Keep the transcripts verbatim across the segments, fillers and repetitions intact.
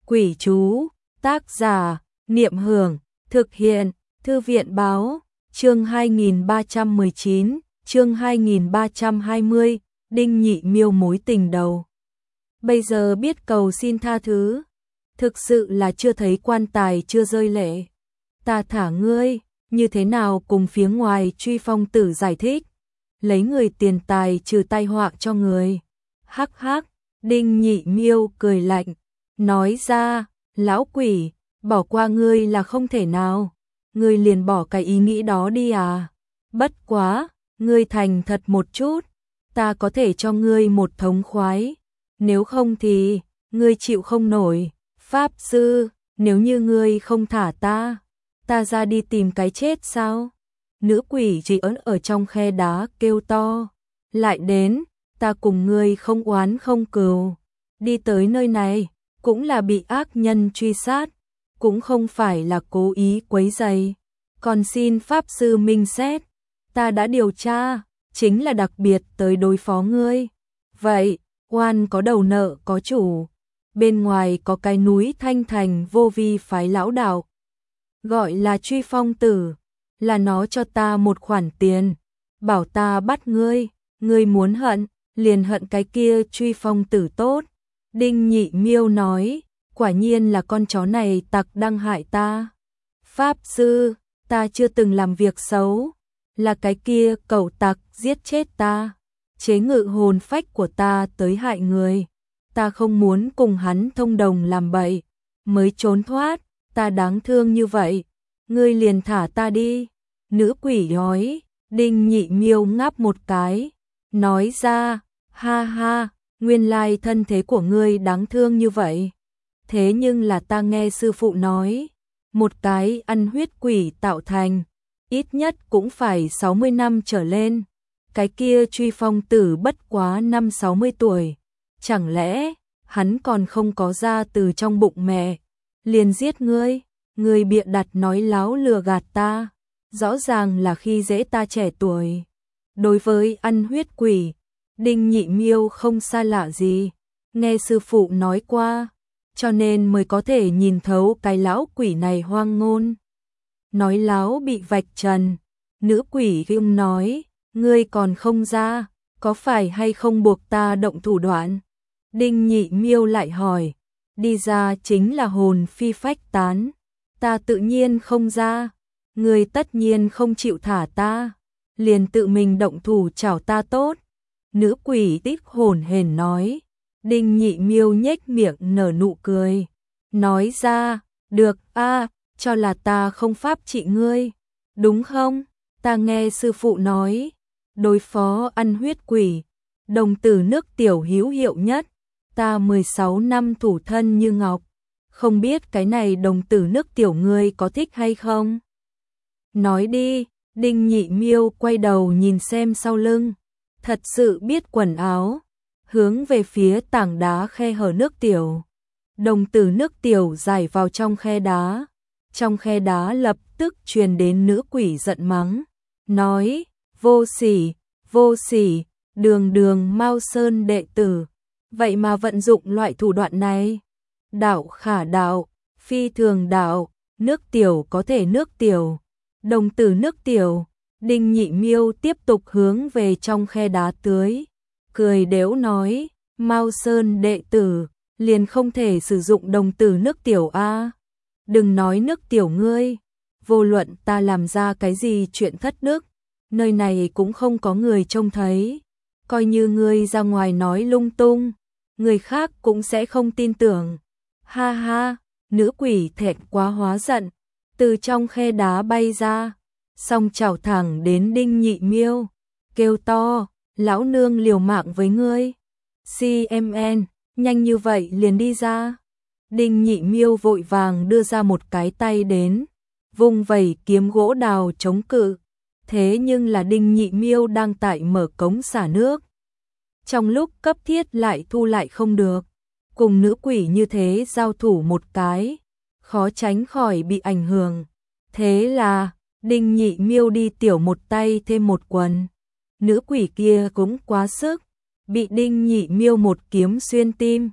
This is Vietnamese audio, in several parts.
Quỷ chú, tác giả, Niệm Hưởng, thực hiện, Thư viện báo, chương hai nghìn ba trăm mười chín, chương hai nghìn ba trăm hai mươi, Đinh Nhị Miêu mối tình đầu. Bây giờ biết cầu xin tha thứ, thực sự là chưa thấy quan tài chưa rơi lệ. Ta thả ngươi, như thế nào cùng phía ngoài Truy Phong Tử giải thích, lấy người tiền tài trừ tai họa cho người. Hắc hắc, Đinh Nhị Miêu cười lạnh, nói ra, lão quỷ, bỏ qua ngươi là không thể nào, ngươi liền bỏ cái ý nghĩ đó đi à. Bất quá, ngươi thành thật một chút, ta có thể cho ngươi một thống khoái, nếu không thì, ngươi chịu không nổi. Pháp sư, nếu như ngươi không thả ta, ta ra đi tìm cái chết sao? Nữ quỷ chỉ ấn ở trong khe đá kêu to, lại đến, ta cùng ngươi không oán không cừu, đi tới nơi này, cũng là bị ác nhân truy sát, cũng không phải là cố ý quấy rầy. Còn xin Pháp sư minh xét, ta đã điều tra, chính là đặc biệt tới đối phó ngươi. Vậy, oan có đầu nợ có chủ, bên ngoài có cái núi Thanh Thành vô vi phái lão đạo, gọi là Truy Phong Tử, là nó cho ta một khoản tiền, bảo ta bắt ngươi, ngươi muốn hận, liền hận cái kia Truy Phong Tử tốt. Đinh Nhị Miêu nói, quả nhiên là con chó này tặc đang hại ta. Pháp sư, ta chưa từng làm việc xấu, là cái kia cẩu tặc giết chết ta, chế ngự hồn phách của ta tới hại người. Ta không muốn cùng hắn thông đồng làm bậy, mới trốn thoát, ta đáng thương như vậy, ngươi liền thả ta đi. Nữ quỷ nói. Đinh Nhị Miêu ngáp một cái, nói ra, ha ha, nguyên lai thân thế của ngươi đáng thương như vậy. Thế nhưng là ta nghe sư phụ nói, một cái ăn huyết quỷ tạo thành, ít nhất cũng phải sáu mươi năm trở lên. Cái kia Truy Phong Tử bất quá năm sáu mươi tuổi, chẳng lẽ hắn còn không có ra từ trong bụng mẹ, liền giết ngươi, ngươi bịa đặt nói láo lừa gạt ta, rõ ràng là khi dễ ta trẻ tuổi. Đối với ăn huyết quỷ, Đinh Nhị Miêu không xa lạ gì, nghe sư phụ nói qua, cho nên mới có thể nhìn thấu cái lão quỷ này hoang ngôn. Nói láo bị vạch trần, nữ quỷ ghim nói, ngươi còn không ra, có phải hay không buộc ta động thủ đoạn? Đinh Nhị Miêu lại hỏi, đi ra chính là hồn phi phách tán, ta tự nhiên không ra, ngươi tất nhiên không chịu thả ta, liền tự mình động thủ chảo ta tốt. Nữ quỷ tích hồn hển nói. Đinh Nhị Miêu nhếch miệng nở nụ cười, nói ra, được a, cho là ta không pháp trị ngươi, đúng không? Ta nghe sư phụ nói, đối phó ăn huyết quỷ, đồng tử nước tiểu hữu hiệu nhất, ta mười sáu năm thủ thân như ngọc, không biết cái này đồng tử nước tiểu ngươi có thích hay không? Nói đi. Đinh Nhị Miêu quay đầu nhìn xem sau lưng, thật sự biết quần áo, hướng về phía tảng đá khe hở nước tiểu. Đồng tử nước tiểu giải vào trong khe đá, trong khe đá lập tức truyền đến nữ quỷ giận mắng, nói, vô sỉ, vô sỉ, đường đường Mao Sơn đệ tử, vậy mà vận dụng loại thủ đoạn này. Đạo khả đạo, phi thường đạo, nước tiểu có thể nước tiểu, đồng tử nước tiểu. Đinh Nhị Miêu tiếp tục hướng về trong khe đá tưới, cười đếu nói, Mao Sơn đệ tử, liền không thể sử dụng đồng tử nước tiểu a. Đừng nói nước tiểu ngươi, vô luận ta làm ra cái gì chuyện thất đức, nơi này cũng không có người trông thấy, coi như ngươi ra ngoài nói lung tung, người khác cũng sẽ không tin tưởng. Ha ha, nữ quỷ thẹn quá hóa giận, từ trong khe đá bay ra, song chảo thẳng đến Đinh Nhị Miêu, kêu to, lão nương liều mạng với ngươi. xê em en, nhanh như vậy liền đi ra. Đinh Nhị Miêu vội vàng đưa ra một cái tay đến, vung vẩy kiếm gỗ đào chống cự, thế nhưng là Đinh Nhị Miêu đang tại mở cống xả nước, trong lúc cấp thiết lại thu lại không được, cùng nữ quỷ như thế giao thủ một cái, khó tránh khỏi bị ảnh hưởng. Thế là Đinh Nhị Miêu đi tiểu một tay thêm một quần, nữ quỷ kia cũng quá sức, bị Đinh Nhị Miêu một kiếm xuyên tim,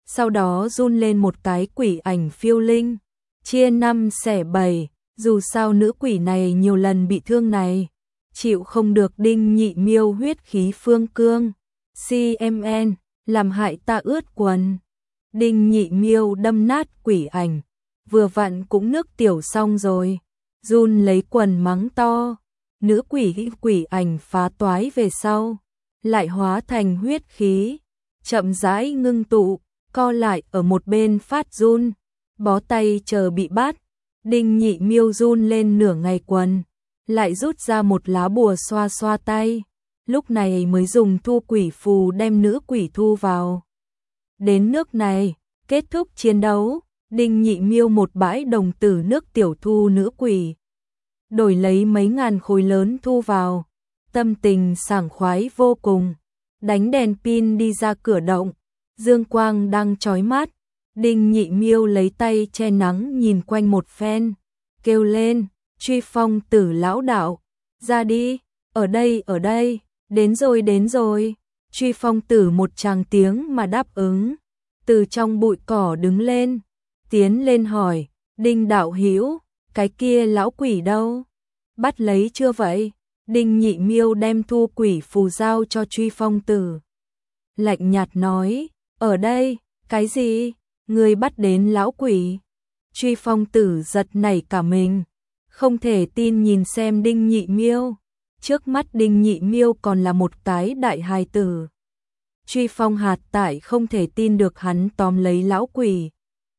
sau đó run lên một cái quỷ ảnh phiêu linh, chia năm xẻ bảy, dù sao nữ quỷ này nhiều lần bị thương này, chịu không được Đinh Nhị Miêu huyết khí phương cương, xê em en, làm hại ta ướt quần. Đinh Nhị Miêu đâm nát quỷ ảnh, vừa vặn cũng nước tiểu xong rồi, run lấy quần mắng to, nữ quỷ quỷ ảnh phá toái về sau, lại hóa thành huyết khí, chậm rãi ngưng tụ, co lại ở một bên phát run, bó tay chờ bị bắt. Đinh Nhị Miêu run lên nửa ngày quần, lại rút ra một lá bùa xoa xoa tay, lúc này mới dùng thu quỷ phù đem nữ quỷ thu vào. Đến nước này, kết thúc chiến đấu, Đinh Nhị Miêu một bãi đồng tử nước tiểu thu nữ quỷ, đổi lấy mấy ngàn khối lớn thu vào, tâm tình sảng khoái vô cùng, đánh đèn pin đi ra cửa động, dương quang đang chói mắt, Đinh Nhị Miêu lấy tay che nắng nhìn quanh một phen, kêu lên, Truy Phong Tử lão đạo, ra đi, ở đây ở đây, đến rồi đến rồi, Truy Phong Tử một tràng tiếng mà đáp ứng, từ trong bụi cỏ đứng lên, tiến lên hỏi, Đinh đạo hữu, cái kia lão quỷ đâu? Bắt lấy chưa vậy? Đinh Nhị Miêu đem thu quỷ phù giao cho Truy Phong Tử. Lạnh nhạt nói, ở đây, cái gì? Người bắt đến lão quỷ. Truy Phong Tử giật nảy cả mình, không thể tin nhìn xem Đinh Nhị Miêu. Trước mắt Đinh Nhị Miêu còn là một cái đại hài tử. Truy Phong hạt tại không thể tin được hắn tóm lấy lão quỷ.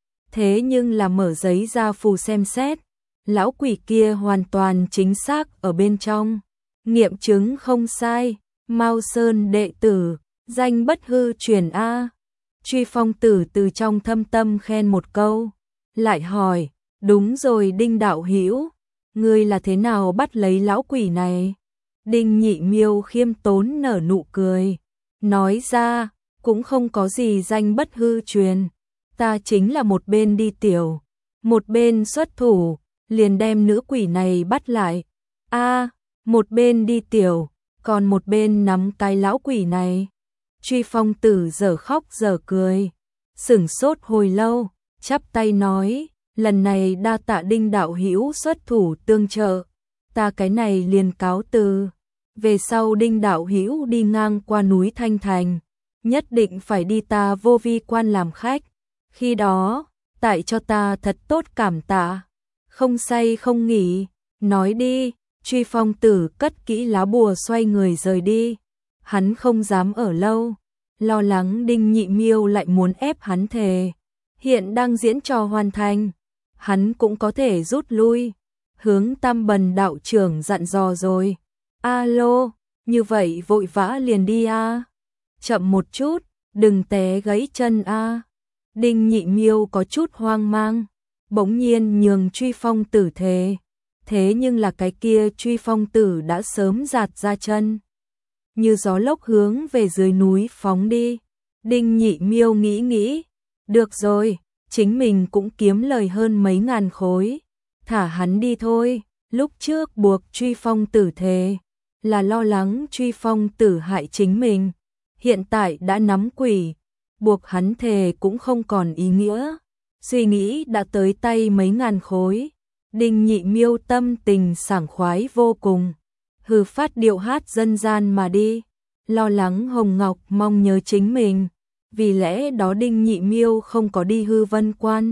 Thế nhưng là mở giấy ra phù xem xét, lão quỷ kia hoàn toàn chính xác ở bên trong. Nghiệm chứng không sai, Mao Sơn đệ tử, danh bất hư truyền A. Truy Phong Tử từ trong thâm tâm khen một câu, lại hỏi, đúng rồi Đinh đạo hữu, ngươi là thế nào bắt lấy lão quỷ này? Đinh Nhị Miêu khiêm tốn nở nụ cười, nói ra, cũng không có gì danh bất hư truyền, ta chính là một bên đi tiểu, một bên xuất thủ, liền đem nữ quỷ này bắt lại. A, một bên đi tiểu, còn một bên nắm cái lão quỷ này. Truy Phong Tử giờ khóc giờ cười, sửng sốt hồi lâu, chắp tay nói, lần này đa tạ Đinh đạo hữu xuất thủ tương trợ, ta cái này liền cáo từ, về sau Đinh đạo hữu đi ngang qua núi Thanh Thành, nhất định phải đi ta Vô Vi quan làm khách, khi đó, tại cho ta thật tốt cảm tạ, không say không nghỉ, nói đi. Truy Phong Tử cất kỹ lá bùa xoay người rời đi, hắn không dám ở lâu, lo lắng Đinh Nhị Miêu lại muốn ép hắn thề, hiện đang diễn trò hoàn thành, hắn cũng có thể rút lui, hướng Tam Bần đạo trưởng dặn dò rồi, alo, như vậy vội vã liền đi a, chậm một chút, đừng té gãy chân a. Đinh Nhị Miêu có chút hoang mang, bỗng nhiên nhường Truy Phong Tử thề. Thế nhưng là cái kia Truy Phong Tử đã sớm giạt ra chân, như gió lốc hướng về dưới núi phóng đi. Đinh Nhị Miêu nghĩ nghĩ, được rồi, chính mình cũng kiếm lời hơn mấy ngàn khối, thả hắn đi thôi. Lúc trước buộc Truy Phong Tử thề, là lo lắng Truy Phong Tử hại chính mình, hiện tại đã nắm quỷ, buộc hắn thề cũng không còn ý nghĩa, suy nghĩ đã tới tay mấy ngàn khối. Đinh Nhị Miêu tâm tình sảng khoái vô cùng, hừ phát điệu hát dân gian mà đi, lo lắng Hồng Ngọc mong nhớ chính mình, vì lẽ đó Đinh Nhị Miêu không có đi Hư Vân Quan,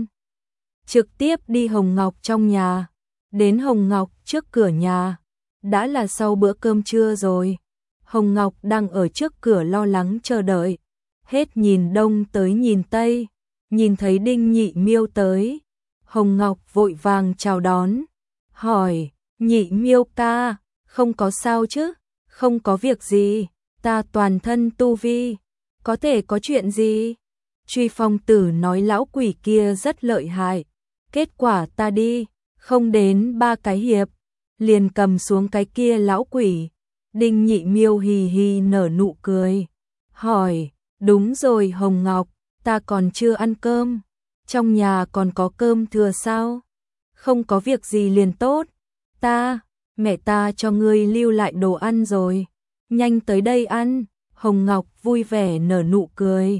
trực tiếp đi Hồng Ngọc trong nhà, đến Hồng Ngọc trước cửa nhà, đã là sau bữa cơm trưa rồi, Hồng Ngọc đang ở trước cửa lo lắng chờ đợi, hết nhìn đông tới nhìn tây, nhìn thấy Đinh Nhị Miêu tới. Hồng Ngọc vội vàng chào đón, hỏi, Nhị Miêu ca, không có sao chứ, không có việc gì, ta toàn thân tu vi, có thể có chuyện gì? Truy Phong Tử nói lão quỷ kia rất lợi hại, kết quả ta đi, không đến ba cái hiệp, liền cầm xuống cái kia lão quỷ. Đinh Nhị Miêu hì hì nở nụ cười, hỏi, đúng rồi Hồng Ngọc, ta còn chưa ăn cơm. Trong nhà còn có cơm thừa sao? Không có việc gì liền tốt. Ta, mẹ ta cho ngươi lưu lại đồ ăn rồi. Nhanh tới đây ăn. Hồng Ngọc vui vẻ nở nụ cười.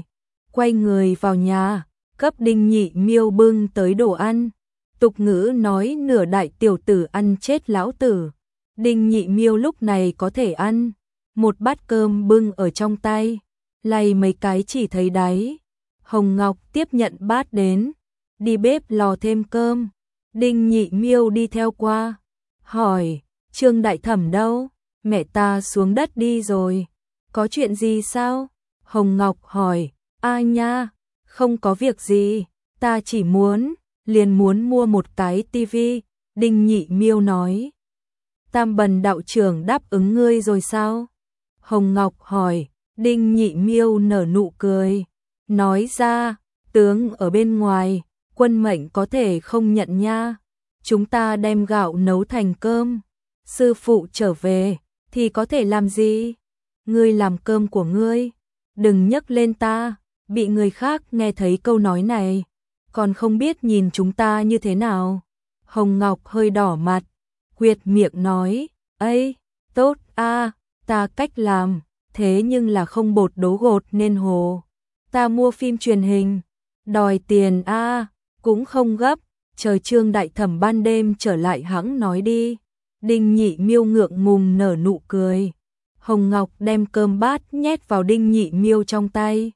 quay người vào nhà, cấp Đinh Nhị Miêu bưng tới đồ ăn. Tục ngữ nói nửa đại tiểu tử ăn chết lão tử. Đinh Nhị Miêu lúc này có thể ăn. Một bát cơm bưng ở trong tay, lay mấy cái chỉ thấy đáy. Hồng Ngọc tiếp nhận bát đến, đi bếp lò thêm cơm. Đinh Nhị Miêu đi theo qua, hỏi, Trương Đại Thẩm đâu? Mẹ ta xuống đất đi rồi. Có chuyện gì sao? Hồng Ngọc hỏi, a nha, không có việc gì, ta chỉ muốn, liền muốn mua một cái tivi. Đinh Nhị Miêu nói, Tam Bần đạo trưởng đáp ứng ngươi rồi sao? Hồng Ngọc hỏi. Đinh Nhị Miêu nở nụ cười, nói ra, tướng ở bên ngoài, quân mệnh có thể không nhận nha. Chúng ta đem gạo nấu thành cơm, sư phụ trở về thì có thể làm gì? Ngươi làm cơm của ngươi, đừng nhắc lên ta. Bị người khác nghe thấy câu nói này, còn không biết nhìn chúng ta như thế nào. Hồng Ngọc hơi đỏ mặt, quyệt miệng nói, ấy, tốt a, ta cách làm, thế nhưng là không bột đố gột nên hồ. Ta mua phim truyền hình, đòi tiền a, cũng không gấp, chờ Trương Đại Thẩm ban đêm trở lại hẵng nói đi. Đinh Nhị Miêu ngượng ngùng nở nụ cười. Hồng Ngọc đem cơm bát nhét vào Đinh Nhị Miêu trong tay,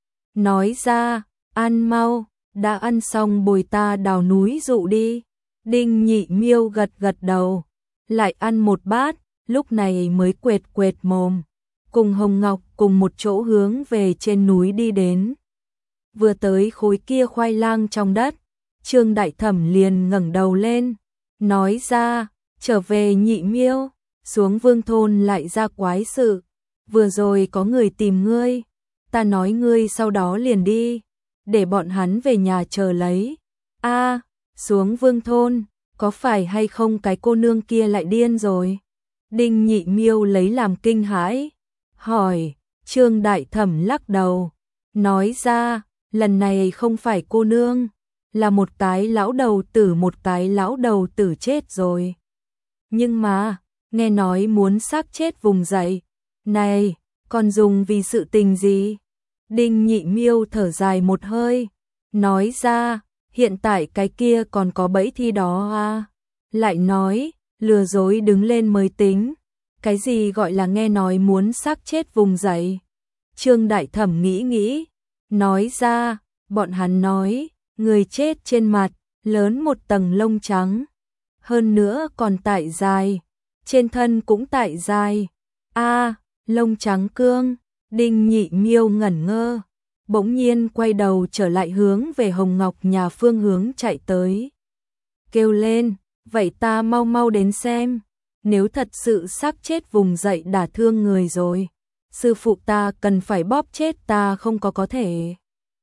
nói ra, ăn mau, đã ăn xong bồi ta đào núi dụ đi. Đinh Nhị Miêu gật gật đầu, lại ăn một bát, lúc này mới quệt quệt mồm, cùng Hồng Ngọc cùng một chỗ hướng về trên núi đi đến. Vừa tới khối kia khoai lang trong đất, Trương Đại Thẩm liền ngẩng đầu lên, nói ra, trở về Nhị Miêu, xuống Vương thôn lại ra quái sự, vừa rồi có người tìm ngươi, ta nói ngươi sau đó liền đi, để bọn hắn về nhà chờ lấy. A, xuống Vương thôn, có phải hay không cái cô nương kia lại điên rồi? Đinh Nhị Miêu lấy làm kinh hãi, hỏi. Trương Đại Thẩm lắc đầu, nói ra, lần này không phải cô nương, là một cái lão đầu tử, một cái lão đầu tử chết rồi. Nhưng mà, nghe nói muốn xác chết vùng dậy. Này, còn dùng vì sự tình gì? Đinh Nhị Miêu thở dài một hơi, nói ra, hiện tại cái kia còn có bẫy thi đó à? Lại nói, lừa dối đứng lên mới tính. Cái gì gọi là nghe nói muốn xác chết vùng dậy? Trương Đại Thẩm nghĩ nghĩ, nói ra, bọn hắn nói, người chết trên mặt, lớn một tầng lông trắng. Hơn nữa còn tại dài, trên thân cũng tại dài. A, lông trắng cương. Đinh Nhị Miêu ngẩn ngơ, bỗng nhiên quay đầu trở lại hướng về Hồng Ngọc nhà phương hướng chạy tới. Kêu lên, vậy ta mau mau đến xem, nếu thật sự xác chết vùng dậy đả thương người rồi, sư phụ ta cần phải bóp chết ta không có có thể.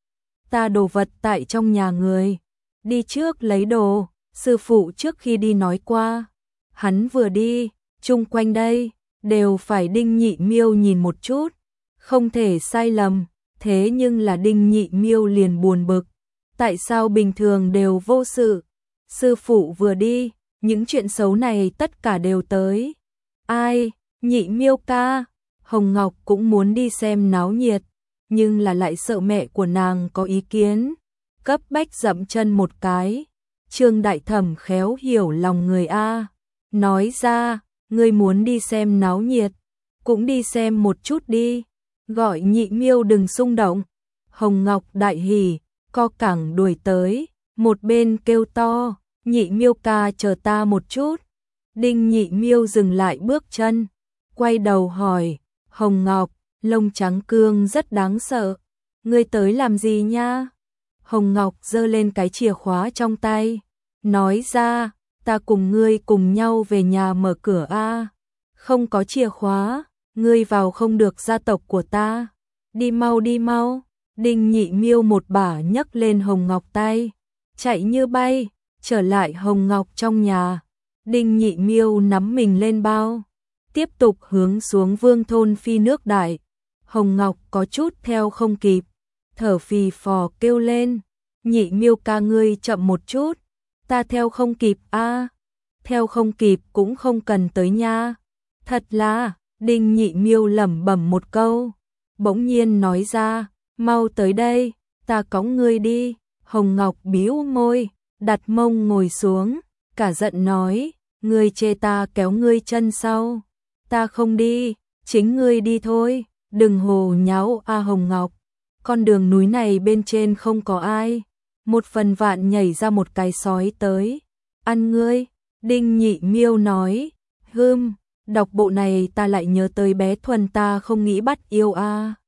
Ta đồ vật tại trong nhà người, đi trước lấy đồ, sư phụ trước khi đi nói qua. Hắn vừa đi, chung quanh đây, đều phải Đinh Nhị Miêu nhìn một chút, không thể sai lầm, thế nhưng là Đinh Nhị Miêu liền buồn bực. Tại sao bình thường đều vô sự, sư phụ vừa đi, những chuyện xấu này tất cả đều tới. Ai, Nhị Miêu ca, Hồng Ngọc cũng muốn đi xem náo nhiệt, nhưng là lại sợ mẹ của nàng có ý kiến, cấp bách dậm chân một cái. Trương Đại Thẩm khéo hiểu lòng người a, nói ra, ngươi muốn đi xem náo nhiệt, cũng đi xem một chút đi, gọi Nhị Miêu đừng xung động. Hồng Ngọc đại hỉ, co cẳng đuổi tới, một bên kêu to, Nhị Miêu ca chờ ta một chút. Đinh Nhị Miêu dừng lại bước chân, quay đầu hỏi, Hồng Ngọc, lông trắng cương rất đáng sợ, ngươi tới làm gì nha? Hồng Ngọc giơ lên cái chìa khóa trong tay, nói ra, ta cùng ngươi cùng nhau về nhà mở cửa a. Không có chìa khóa, ngươi vào không được gia tộc của ta. Đi mau đi mau. Đinh Nhị Miêu một bả nhấc lên Hồng Ngọc tay, chạy như bay, trở lại Hồng Ngọc trong nhà. Đinh Nhị Miêu nắm mình lên bao, tiếp tục hướng xuống Vương thôn phi nước đại. Hồng Ngọc có chút theo không kịp, thở phì phò kêu lên, Nhị Miêu ca ngươi chậm một chút, ta theo không kịp a. Theo không kịp cũng không cần tới nha. Thật là, Đinh Nhị Miêu lẩm bẩm một câu, bỗng nhiên nói ra, mau tới đây, ta cõng ngươi đi. Hồng Ngọc bĩu môi, đặt mông ngồi xuống, cả giận nói, ngươi chê ta kéo ngươi chân sau. Ta không đi, chính ngươi đi thôi, đừng hồ nháo a Hồng Ngọc. Con đường núi này bên trên không có ai. Một phần vạn nhảy ra một cái sói tới. Ăn ngươi, Đinh Nhị Miêu nói, hưm, đọc bộ này ta lại nhớ tới bé Thuần ta không nghĩ bắt yêu a.